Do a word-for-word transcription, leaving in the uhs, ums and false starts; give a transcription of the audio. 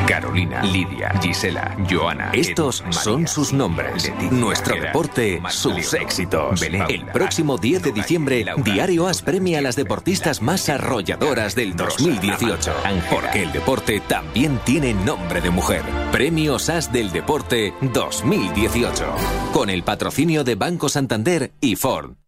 Carolina, Lidia, Gisela, Joana. Estos son sus nombres. Nuestro deporte, sus éxitos. El próximo diez de diciembre, Diario As premia a las deportistas más arrolladoras del dos mil dieciocho. Porque el deporte también tiene nombre de mujer. Premios As del Deporte dos mil dieciocho. Con el patrocinio de Banco Santander y Ford.